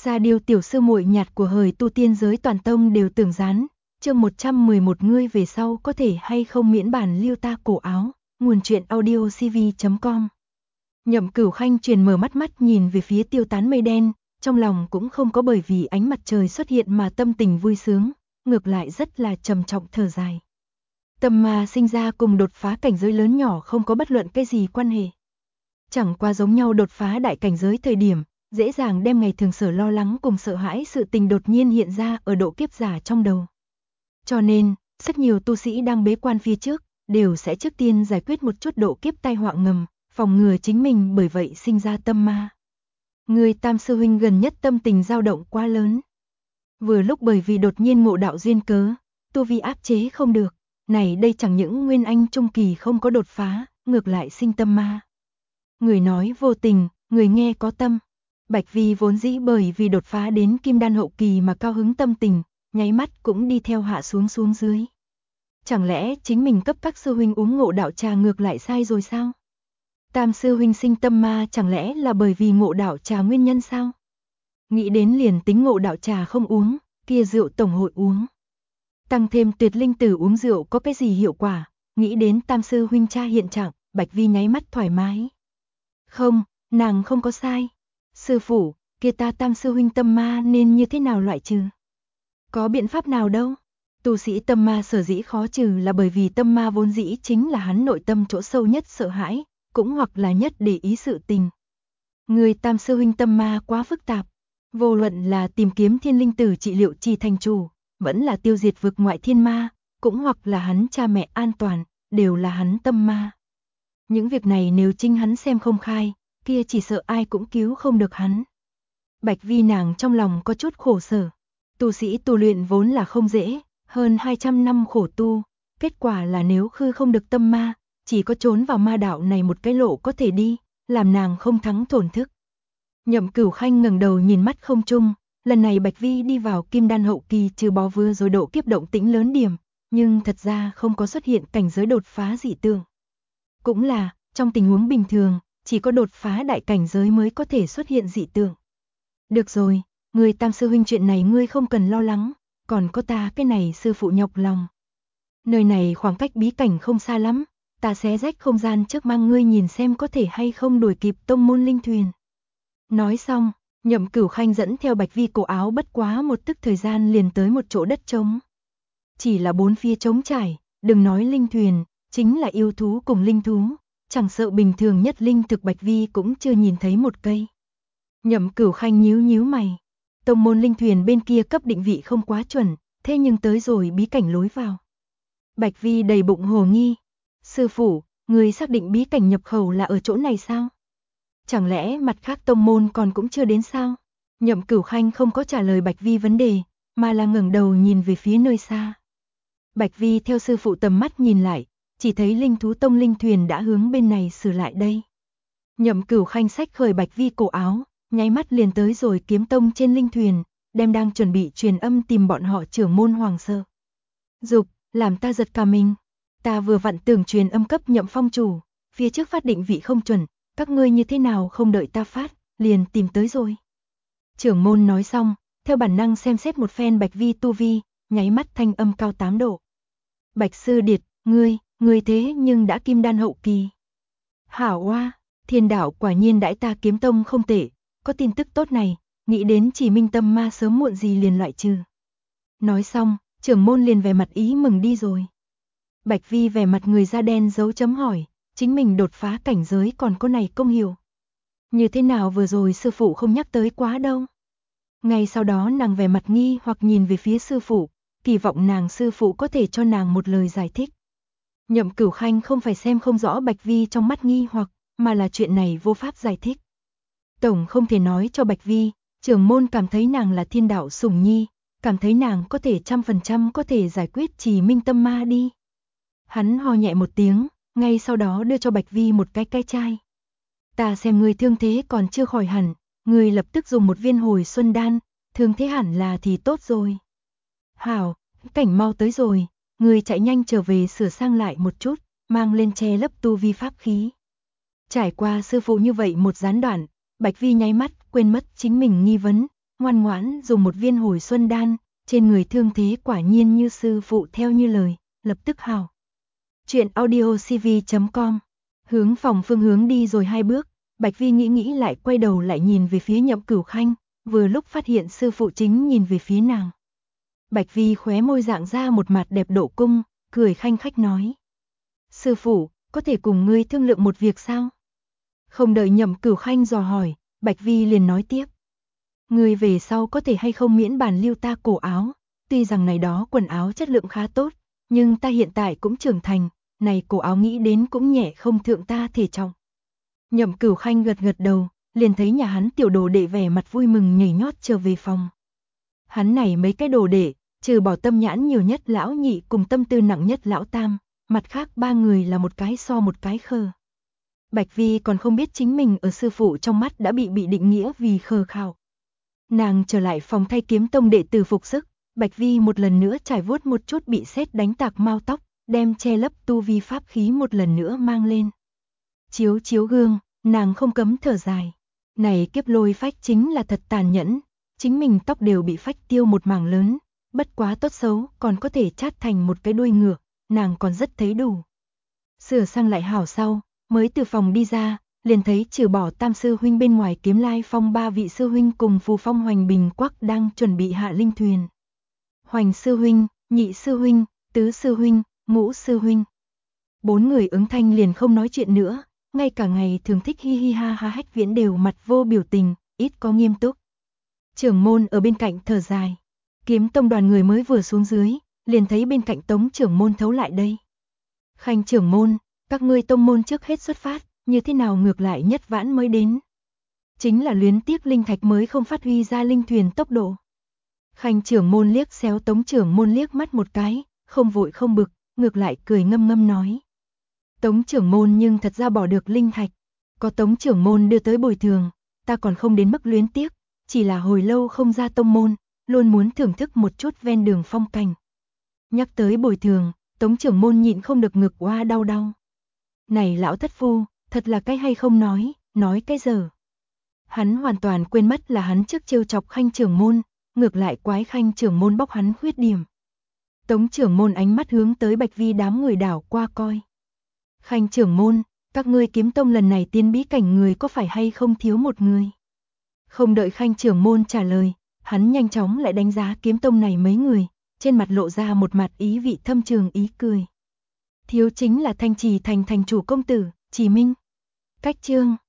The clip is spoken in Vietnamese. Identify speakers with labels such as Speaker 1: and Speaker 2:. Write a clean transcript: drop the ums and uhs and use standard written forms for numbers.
Speaker 1: Sa Điêu tiểu sư muội nhạt của hời tu tiên giới toàn tông đều tưởng dán. Chương 111 ngươi về sau có thể hay không miễn bản lưu ta cổ áo. Nguồn truyện audiocv.com. Nhậm Cửu Khanh truyền mở mắt nhìn về phía tiêu tán mây đen, trong lòng cũng không có bởi vì ánh mặt trời xuất hiện mà tâm tình vui sướng, ngược lại rất là trầm trọng thở dài. Tâm ma sinh ra cùng đột phá cảnh giới lớn nhỏ không có bất luận cái gì quan hệ. Chẳng qua giống nhau đột phá đại cảnh giới thời điểm, dễ dàng đem ngày thường sở lo lắng cùng sợ hãi sự tình đột nhiên hiện ra ở độ kiếp giả trong đầu. Cho nên, rất nhiều tu sĩ đang bế quan phía trước, đều sẽ trước tiên giải quyết một chút độ kiếp tai họa ngầm, phòng ngừa chính mình bởi vậy sinh ra tâm ma. Người Tam sư huynh gần nhất tâm tình dao động quá lớn. Vừa lúc bởi vì đột nhiên ngộ đạo duyên cớ, tu vi áp chế không được, này đây chẳng những nguyên anh trung kỳ không có đột phá, ngược lại sinh tâm ma. Người nói vô tình, người nghe có tâm. Bạch Vi vốn dĩ bởi vì đột phá đến kim đan hậu kỳ mà cao hứng tâm tình, nháy mắt cũng đi theo hạ xuống dưới. Chẳng lẽ chính mình cấp các sư huynh uống ngộ đạo trà ngược lại sai rồi sao? Tam sư huynh sinh tâm ma chẳng lẽ là bởi vì ngộ đạo trà nguyên nhân sao? Nghĩ đến liền tính ngộ đạo trà không uống, kia rượu tổng hội uống. Tăng thêm tuyệt linh tử uống rượu có cái gì hiệu quả, nghĩ đến tam sư huynh cha hiện trạng, Bạch Vi nháy mắt thoải mái. Không, nàng không có sai. Sư phụ, kia ta tam sư huynh tâm ma nên như thế nào loại trừ? Có biện pháp nào đâu? Tu sĩ tâm ma sở dĩ khó trừ là bởi vì tâm ma vốn dĩ chính là hắn nội tâm chỗ sâu nhất sợ hãi, cũng hoặc là nhất để ý sự tình. Người tam sư huynh tâm ma quá phức tạp, vô luận là tìm kiếm thiên linh tử trị liệu trì thành chủ, vẫn là tiêu diệt vực ngoại thiên ma, cũng hoặc là hắn cha mẹ an toàn, đều là hắn tâm ma. Những việc này nếu chính hắn xem không khai, kia chỉ sợ ai cũng cứu không được hắn. Bạch Vi nàng trong lòng có chút khổ sở. Tu sĩ tu luyện vốn là không dễ, hơn 200 năm khổ tu, kết quả là nếu khư không được tâm ma, chỉ có trốn vào ma đạo này một cái lộ có thể đi, làm nàng không thắng thổn thức. Nhậm Cửu Khanh ngẩng đầu nhìn mắt không trung, lần này Bạch Vi đi vào kim đan hậu kỳ trừ bỏ vừa rồi độ kiếp động tĩnh lớn điểm, nhưng thật ra không có xuất hiện cảnh giới đột phá dị tượng. Cũng là, trong tình huống bình thường, chỉ có đột phá đại cảnh giới mới có thể xuất hiện dị tượng. Được rồi, người tam sư huynh chuyện này ngươi không cần lo lắng, còn có ta cái này sư phụ nhọc lòng. Nơi này khoảng cách bí cảnh không xa lắm, ta xé rách không gian trước mang ngươi nhìn xem có thể hay không đuổi kịp tông môn linh thuyền. Nói xong, Nhậm Cửu Khanh dẫn theo Bạch Vi cổ áo bất quá một tức thời gian liền tới một chỗ đất trống. Chỉ là bốn phía trống trải, đừng nói linh thuyền, chính là yêu thú cùng linh thú, chẳng sợ bình thường nhất linh thực Bạch Vi cũng chưa nhìn thấy một cây. Nhậm Cửu Khanh nhíu mày, tông môn linh thuyền bên kia cấp định vị không quá chuẩn, thế nhưng tới rồi bí cảnh lối vào. Bạch Vi đầy bụng hồ nghi, sư phụ, người xác định bí cảnh nhập khẩu là ở chỗ này sao? Chẳng lẽ mặt khác tông môn còn cũng chưa đến sao? Nhậm Cửu Khanh không có trả lời Bạch Vi vấn đề, mà là ngẩng đầu nhìn về phía nơi xa. Bạch Vi theo sư phụ tầm mắt nhìn lại, chỉ thấy linh thú tông linh thuyền đã hướng bên này xử lại đây. Nhậm Cửu Khanh xách khởi Bạch Vi cổ áo, nháy mắt liền tới rồi kiếm tông trên linh thuyền, đem đang chuẩn bị truyền âm tìm bọn họ trưởng môn hoàng sơ. Dục, làm ta giật cả mình. Ta vừa vặn tưởng truyền âm cấp Nhậm phong chủ, phía trước phát định vị không chuẩn, các ngươi như thế nào không đợi ta phát, liền tìm tới rồi. Trưởng môn nói xong, theo bản năng xem xét một phen Bạch Vi tu vi, nháy mắt thanh âm cao 8 độ. Bạch sư điệt, ngươi thế nhưng đã kim đan hậu kỳ. Hảo oa, thiên đạo quả nhiên đãi ta kiếm tông không tệ, có tin tức tốt này, nghĩ đến chỉ minh tâm ma sớm muộn gì liền loại trừ. Nói xong, trưởng môn liền vẻ mặt ý mừng đi rồi. Bạch Vi vẻ mặt người da đen dấu chấm hỏi, chính mình đột phá cảnh giới còn có này công hiệu. Như thế nào vừa rồi sư phụ không nhắc tới quá đâu. Ngay sau đó nàng vẻ mặt nghi hoặc nhìn về phía sư phụ, kỳ vọng nàng sư phụ có thể cho nàng một lời giải thích. Nhậm Cửu Khanh không phải xem không rõ Bạch Vi trong mắt nghi hoặc, mà là chuyện này vô pháp giải thích. Tổng không thể nói cho Bạch Vi, trưởng môn cảm thấy nàng là thiên đạo sủng nhi, cảm thấy nàng có thể 100% có thể giải quyết trì minh tâm ma đi. Hắn ho nhẹ một tiếng, ngay sau đó đưa cho Bạch Vi một cái chai. Ta xem ngươi thương thế còn chưa khỏi hẳn, ngươi lập tức dùng một viên hồi xuân đan, thương thế hẳn là thì tốt rồi. Hảo, cảnh mau tới rồi, ngươi chạy nhanh trở về sửa sang lại một chút, mang lên che lấp tu vi pháp khí. Trải qua sư phụ như vậy một gián đoạn, Bạch Vi nháy mắt quên mất chính mình nghi vấn, ngoan ngoãn dùng một viên hồi xuân đan, trên người thương thế quả nhiên như sư phụ theo như lời, lập tức hào. Chuyện audiocv.com. Hướng phòng phương hướng đi rồi 2 bước, Bạch Vi nghĩ lại quay đầu lại nhìn về phía Nhậm Cửu Khanh, vừa lúc phát hiện sư phụ chính nhìn về phía nàng. Bạch Vi khóe môi dạng ra một mặt đẹp độ cung, cười khanh khách nói. Sư phụ, có thể cùng ngươi thương lượng một việc sao? Không đợi Nhậm Cửu Khanh dò hỏi, Bạch Vi liền nói tiếp. Ngươi về sau có thể hay không miễn bản lưu ta cổ áo, tuy rằng này đó quần áo chất lượng khá tốt, nhưng ta hiện tại cũng trưởng thành, này cổ áo nghĩ đến cũng nhẹ không thượng ta thể trọng. Nhậm Cửu Khanh gật đầu, liền thấy nhà hắn tiểu đồ đệ vẻ mặt vui mừng nhảy nhót trở về phòng. Hắn này mấy cái đồ đệ, trừ bỏ tâm nhãn nhiều nhất lão nhị cùng tâm tư nặng nhất lão tam, mặt khác 3 người là một cái so một cái khờ. Bạch Vi còn không biết chính mình ở sư phụ trong mắt đã bị định nghĩa vì khờ khạo. Nàng trở lại phòng thay Kiếm Tông đệ tử phục sức, Bạch Vi một lần nữa trải vuốt một chút bị sét đánh tạc mau tóc, đem che lấp tu vi pháp khí một lần nữa mang lên. Chiếu gương, nàng không cấm thở dài. Này kiếp lôi phách chính là thật tàn nhẫn, chính mình tóc đều bị phách tiêu một mảng lớn, bất quá tốt xấu còn có thể chát thành một cái đuôi ngựa, nàng còn rất thấy đủ. Sửa sang lại hảo sau, mới từ phòng đi ra, liền thấy trừ bỏ Tam sư huynh bên ngoài Kiếm Lai Phong 3 vị sư huynh cùng Phù Phong Hoành Bình Quắc đang chuẩn bị hạ linh thuyền. Hoành sư huynh, Nhị sư huynh, Tứ sư huynh, Ngũ sư huynh. 4 người ứng thanh liền không nói chuyện nữa, ngay cả ngày thường thích hi hi ha ha Hách Viễn đều mặt vô biểu tình, ít có nghiêm túc. Trưởng môn ở bên cạnh thở dài. Kiếm Tông đoàn người mới vừa xuống dưới, liền thấy bên cạnh Tống trưởng môn thấu lại đây. Khanh trưởng môn, các ngươi tông môn trước hết xuất phát, như thế nào ngược lại nhất vãn mới đến? Chính là luyến tiếc linh thạch mới không phát huy ra linh thuyền tốc độ. Khanh trưởng môn liếc xéo Tống trưởng môn liếc mắt một cái, không vội không bực, ngược lại cười ngâm ngâm nói. Tống trưởng môn nhưng thật ra bỏ được linh thạch, có Tống trưởng môn đưa tới bồi thường, ta còn không đến mức luyến tiếc, chỉ là hồi lâu không ra tông môn, luôn muốn thưởng thức một chút ven đường phong cảnh. Nhắc tới bồi thường, Tống trưởng môn nhịn không được ngực oa đau. Này lão thất phu, thật là cái hay không nói cái giờ. Hắn hoàn toàn quên mất là hắn trước trêu chọc Khanh trưởng môn, ngược lại quái Khanh trưởng môn bóc hắn khuyết điểm. Tống trưởng môn ánh mắt hướng tới Bạch Vi đám người đảo qua coi. Khanh trưởng môn, các ngươi Kiếm Tông lần này tiến bí cảnh người có phải hay không thiếu một người? Không đợi Khanh trưởng môn trả lời, hắn nhanh chóng lại đánh giá Kiếm Tông này mấy người, trên mặt lộ ra một mặt ý vị thâm trường ý cười. Thiếu chính là Thanh Trì thành thành chủ công tử, Trì Minh. Cách chương